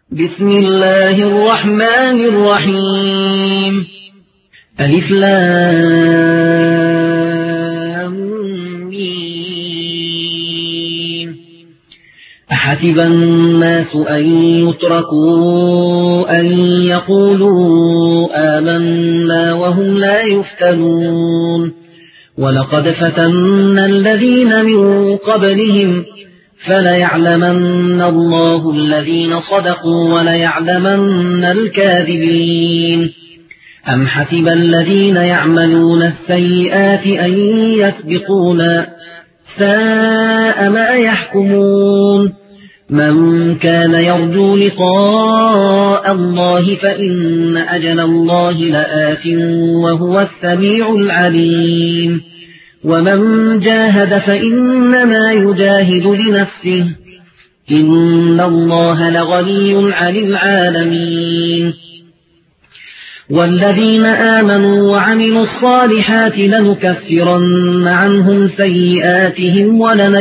بسم الله الرحمن الرحيم. ألف لام ميم. أحسب الناس أن يتركوا أن يقولوا آمنا وهم لا يفتنون ولقد فتنا الذين من قبلهم فليعلمن الله الذين صدقوا وليعلمن الكاذبين. أم حسب الذين يعملون السيئات أن يسبقونا ساء ما يحكمون. من كان يرجو لقاء الله فإن أجل الله لآت وهو السميع العليم. ومن جاهد فإنما يجاهد لنفسه إن الله لغني عن العالمين. والذين آمنوا وعملوا الصالحات لنكفرن عنهم سيئاتهم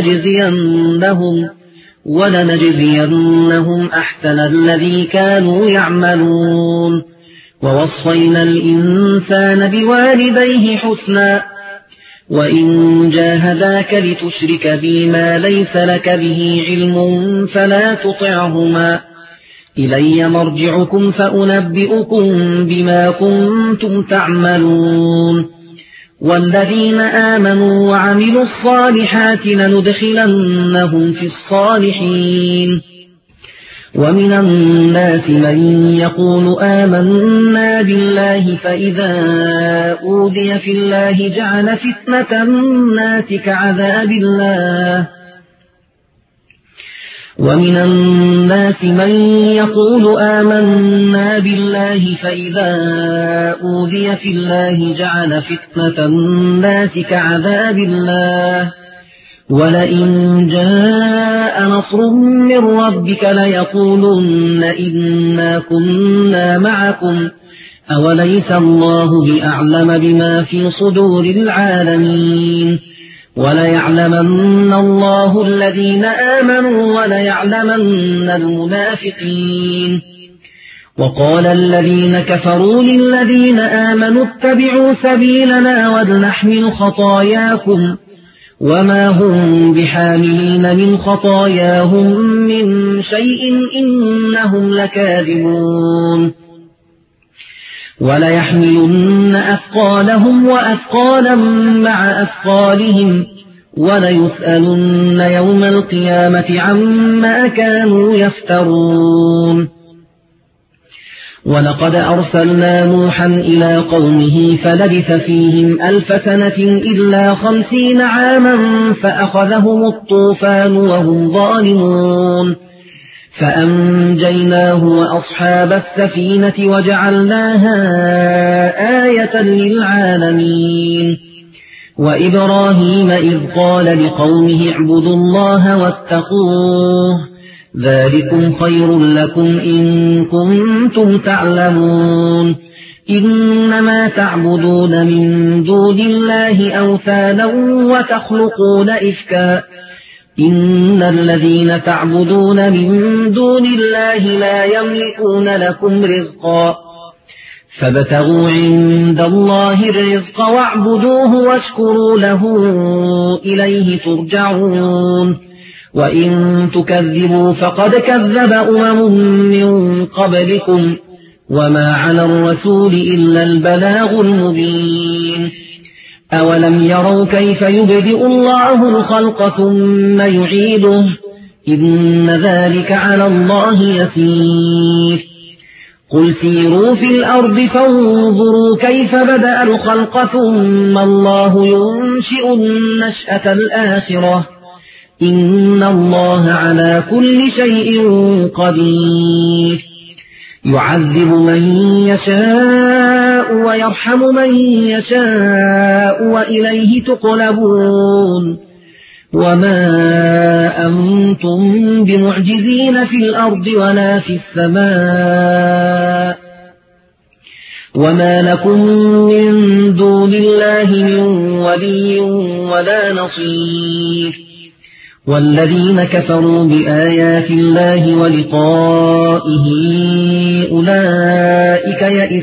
ولنجزينهم أحسن الذي كانوا يعملون. ووصينا الإنسان بوالديه حسنا وإن جاهداك لتشرك بي ما ليس لك به علم فلا تطعهما إلي مرجعكم فأنبئكم بما كنتم تعملون. والذين آمنوا وعملوا الصالحات لندخلنهم في الصالحين. ومن الناس من يقول آمنا بالله فإذا أوذي في الله جعل فتنة الناس كعذاب الله. ومن الناس من يقول آمنا بالله فإذا أوذي في الله جعل فتنة الناس كعذاب الله. ولئن جاء نصر من ربك ليقولن إنا كنا معكم أوليس الله بأعلم بما في صدور العالمين. وليعلمن الله الذين آمنوا وليعلمن المنافقين. وقال الذين كفروا للذين آمنوا اتبعوا سبيلنا ولنحمل خطاياكم وما هم بحاملين من خطاياهم من شيء إنهم لكاذبون. وليحملن أثقالهم وأثقالا مع أثقالهم وليسألن يوم القيامة عما كانوا يفترون. ولقد أرسلنا نوحا إلى قومه فلبث فيهم 1000 سنة إلا 50 عاما فأخذهم الطوفان وهم ظالمون فأنجيناه وأصحاب السفينة وجعلناها آية للعالمين. وإبراهيم إذ قال لقومه اعبدوا الله واتقوه ذلكم خير لكم إن كنتم تعلمون. إنما تعبدون من دون الله أوثانا وتخلقون إفكا إن الذين تعبدون من دون الله لا يملكون لكم رزقا فابتغوا عند الله الرزق واعبدوه واشكروا له إليه ترجعون. وإن تكذبوا فقد كذب من قبلكم وما على الرسول إلا البلاغ المبين. أولم يروا كيف يبدئ الله الخلق ثم يعيده إن ذلك على الله يسير. قل سيروا في الأرض فانظروا كيف بدأ الخلق ثم الله ينشئ النشأة الآخرة إن الله على كل شيء قدير. يعذب من يشاء ويرحم من يشاء وإليه تقلبون. وما أنتم بمعجزين في الأرض ولا في السماء وما لكم من دون الله من ولي ولا نصير. والذين كفروا بآيات الله ولقائه أولئك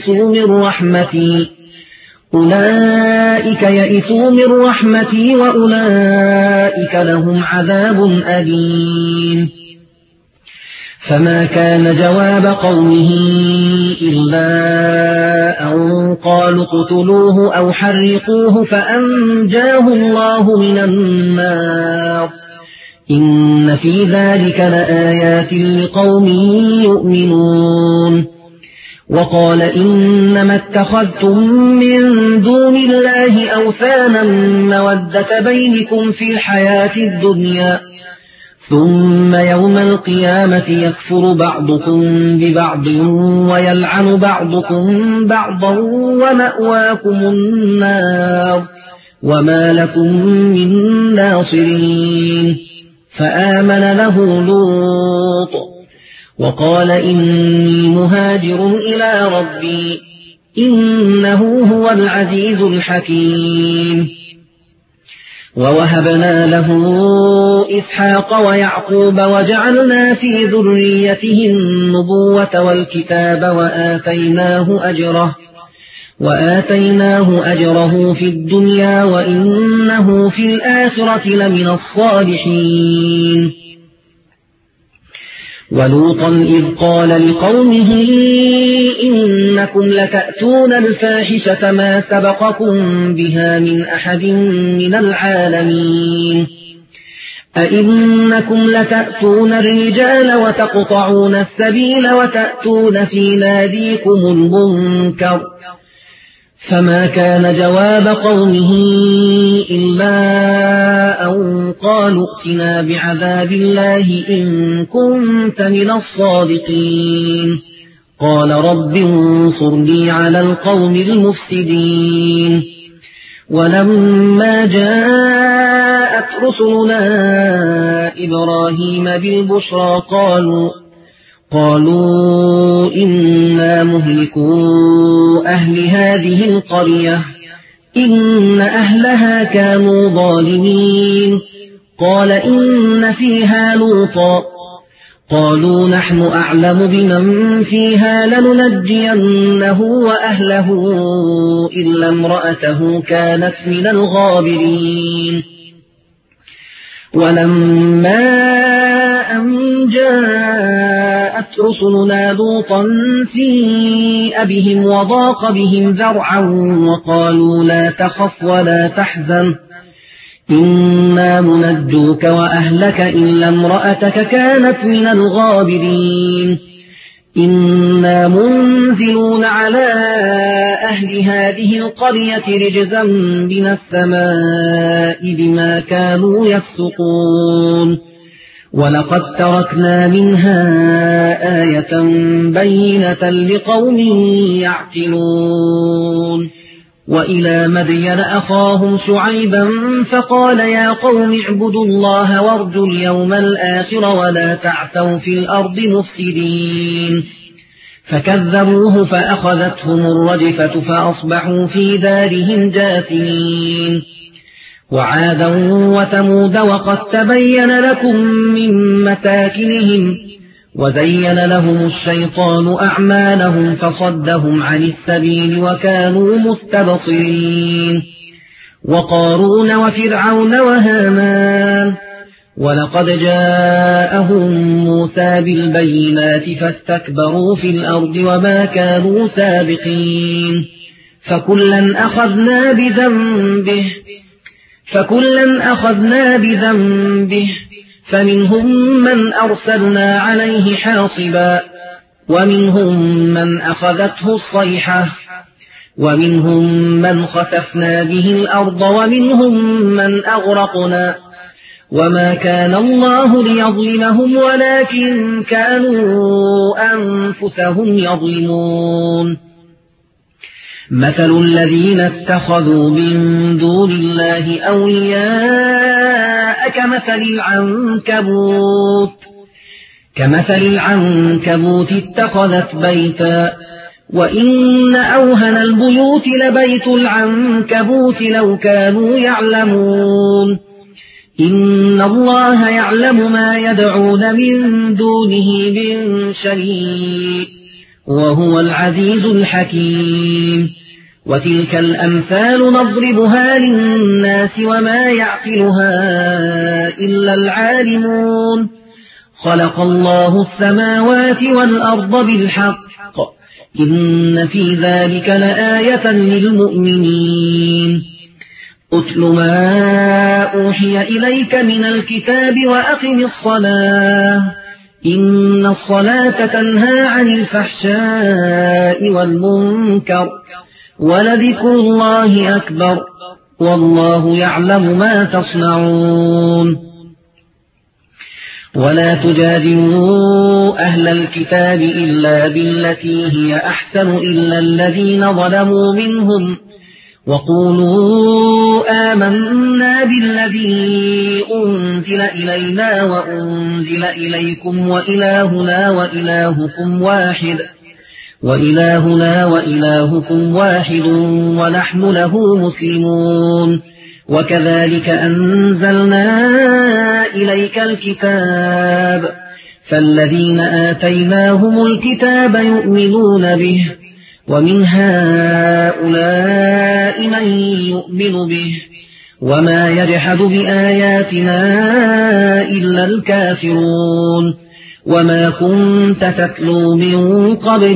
يئسوا من رحمتي وأولئك لهم عذاب أليم فما كان جواب قومه إلا أن قالوا اقتلوه أو حرقوه فأنجاه الله من النار إن في ذلك لآيات لقوم يؤمنون وقال إنما اتخذتم من دون الله أوثانا مودة بينكم في الحياة الدنيا ثم يوم القيامة يكفر بعضكم ببعض ويلعن بعضكم بعضا ومأواكم النار وما لكم من ناصرين فآمن له لوط وقال إني مهاجر إلى ربي إنه هو العزيز الحكيم ووهبنا له إسحاق ويعقوب وجعلنا في ذريته النبوة والكتاب وآتيناه أجره في الدنيا وإنه في الآخرة لمن الصالحين ولوطا إذ قال لقومه إنكم لتأتون الفاحشة ما سبقكم بها من أحد من العالمين أئنكم لتأتون الرجال وتقطعون السبيل وتأتون في ناديكم المنكر فما كان جواب قومه إلا أن قالوا ائتنا بعذاب الله إن كنت من الصادقين قال رب انصرني على القوم المفسدين ولما جاءت رسلنا إبراهيم بالبشرى قالوا إنا مهلكو أهل هذه القرية إن أهلها كانوا ظالمين قال إن فيها لوطا قالوا نحن أعلم بمن فيها لننجينه وأهله إلا امرأته كانت من الغابرين ولما أن جاءت رسلنا لوطا سيء بهم وضاق بهم ذرعا وقالوا لا تخف ولا تحزن إنا منجوك وأهلك إلا امرأتك كانت من الغابرين إنا منزلون على أهل هذه القرية رجزا من السماء بما كانوا يفسقون ولقد تركنا منها آية بينة لقوم يعقلون وإلى مدين أخاهم شعيبا فقال يا قوم اعبدوا الله وارجوا اليوم الآخر ولا تعثوا في الأرض مفسدين فكذبوه فأخذتهم الرجفة فأصبحوا في دارهم جاثمين وعادا وثمود وقد تبين لكم من مساكنهم وزين لهم الشيطان أعمالهم فصدهم عن السبيل وكانوا مستبصرين وقارون وفرعون وهامان ولقد جاءهم موسى بالبينات فاستكبروا في الأرض وما كانوا سابقين فكلا أخذنا بذنبه فمنهم من أرسلنا عليه حاصبا ومنهم من أخذته الصيحة ومنهم من خسفنا به الأرض ومنهم من أغرقنا وما كان الله ليظلمهم ولكن كانوا أنفسهم يظلمون مثل الذين اتخذوا من دون الله أولياء كمثل العنكبوت اتخذت بيتا وإن أوهن البيوت لبيت العنكبوت لو كانوا يعلمون إن الله يعلم ما يدعون من دونه من شيء وهو العزيز الحكيم وتلك الأمثال نضربها للناس وما يعقلها إلا العالمون خلق الله السماوات والأرض بالحق إن في ذلك لآية للمؤمنين أتل ما أوحي إليك من الكتاب وأقم الصلاة إن الصلاة تنهى عن الفحشاء والمنكر ولذكر الله أكبر والله يعلم ما تصنعون ولا تجادلوا أهل الكتاب إلا بالتي هي أحسن إلا الذين ظلموا منهم وقولوا آمنا بالذي أنزل إلينا وأنزل إليكم وإلهنا وإلهكم واحد ونحن له مسلمون وكذلك أنزلنا إليك الكتاب فالذين آتيناهم الكتاب يؤمنون به ومن هؤلاء من يؤمن به وما يجحد بآياتنا إلا الكافرون وما كنت تتلو من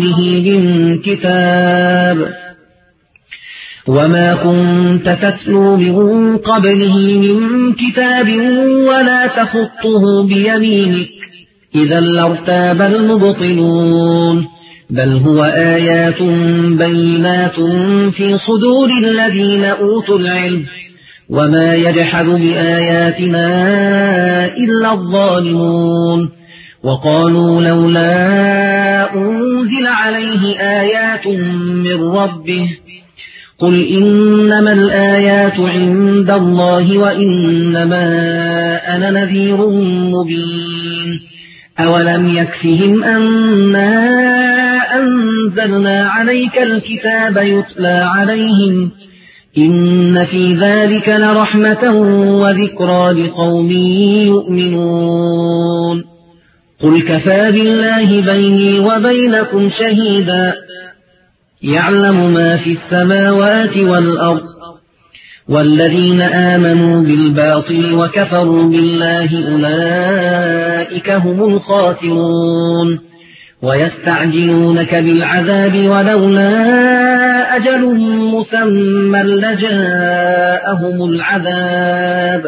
قبله من كتاب ولا تخطه بيمينك إذا لارتاب المبطلون بل هو آيات بينات في صدور الذين أوتوا العلم وما يجحد بآياتنا إلا الظالمون وقالوا لولا أنزل عليه آيات من ربه قل إنما الآيات عند الله وإنما أنا نذير مبين أولم يكفهم أنا أنزلنا عليك الكتاب يتلى عليهم إن في ذلك لرحمة وذكرى لقوم يؤمنون قل كفى بالله بيني وبينكم شهيدا يعلم ما في السماوات والأرض والذين آمنوا بالباطل وكفروا بالله أولئك هم الخاسرون ويستعجلونك بالعذاب ولولا أجل مسمى لجاءهم العذاب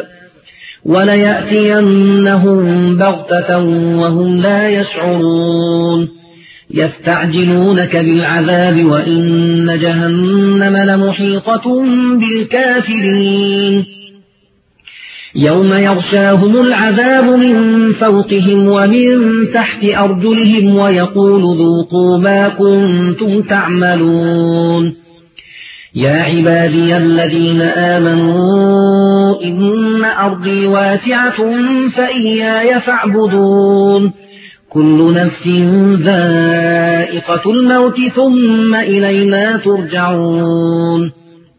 وليأتينهم بغتة وهم لا يشعرون يستعجلونك بالعذاب وإن جهنم لمحيطة بالكافرين يوم يغشاهم العذاب من فوقهم ومن تحت أرجلهم ويقول ذوقوا ما كنتم تعملون يا عبادي الذين آمنوا إن أرضي واسعة فإياي فاعبدون كل نفس ذائقة الموت ثم إلينا ترجعون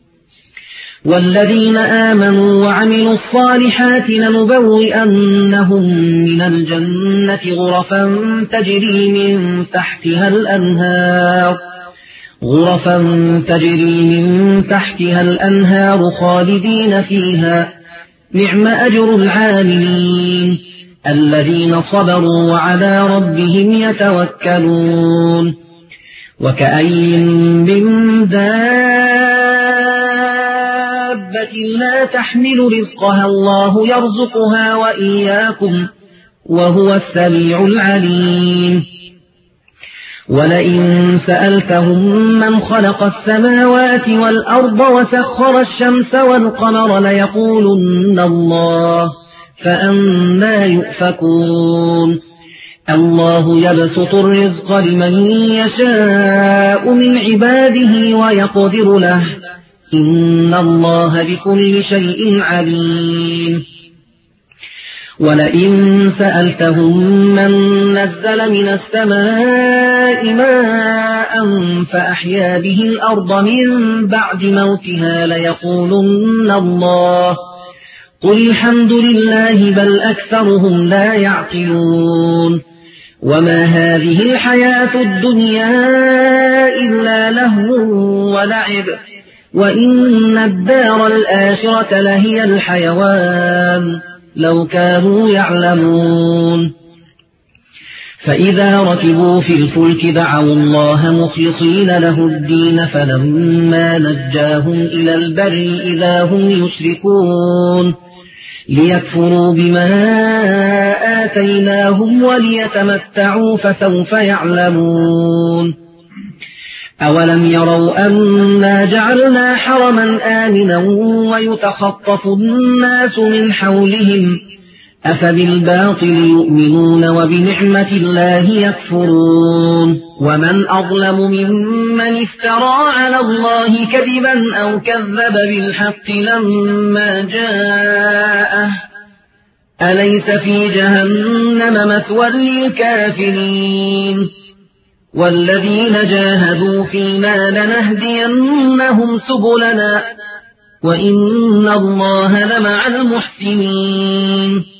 والذين آمنوا وعملوا الصالحات لنبوئنهم من الجنة غرفا تجري من تحتها الأنهار خالدين فيها نعم أجر العاملين الذين صبروا وعلى ربهم يتوكلون وكأين من دابة لا تحمل رزقها الله يرزقها وإياكم وهو السميع العليم ولئن سألتهم من خلق السماوات والأرض وسخر الشمس والقمر ليقولن الله فأنى يؤفكون الله يبسط الرزق لمن يشاء من عباده ويقدر له إن الله بكل شيء عليم ولئن سألتهم من نزل من السماء ماء فأحيا به الأرض من بعد موتها ليقولن الله قل الحمد لله بل أكثرهم لا يعقلون وما هذه الحياة الدنيا إلا لهو ولعب وإن الدار الآخرة لهي الحيوان لو كانوا يعلمون فإذا ركبوا في الفلك دعوا الله مخلصين له الدين فلما نجاهم إلى البر إذا هم يشركون ليكفروا بما آتيناهم وليتمتعوا فسوف يعلمون أولم يروا أنا جعلنا حرما آمنا ويتخطف الناس من حولهم أفبالباطل يؤمنون وبنعمة الله يكفرون ومن أظلم ممن افترى على الله كذبا أو كذب بالحق لما جاءه أليس في جهنم مثوى للكافرين والذين جاهدوا فينا لنهدينهم سبلنا وإن الله لمع المحسنين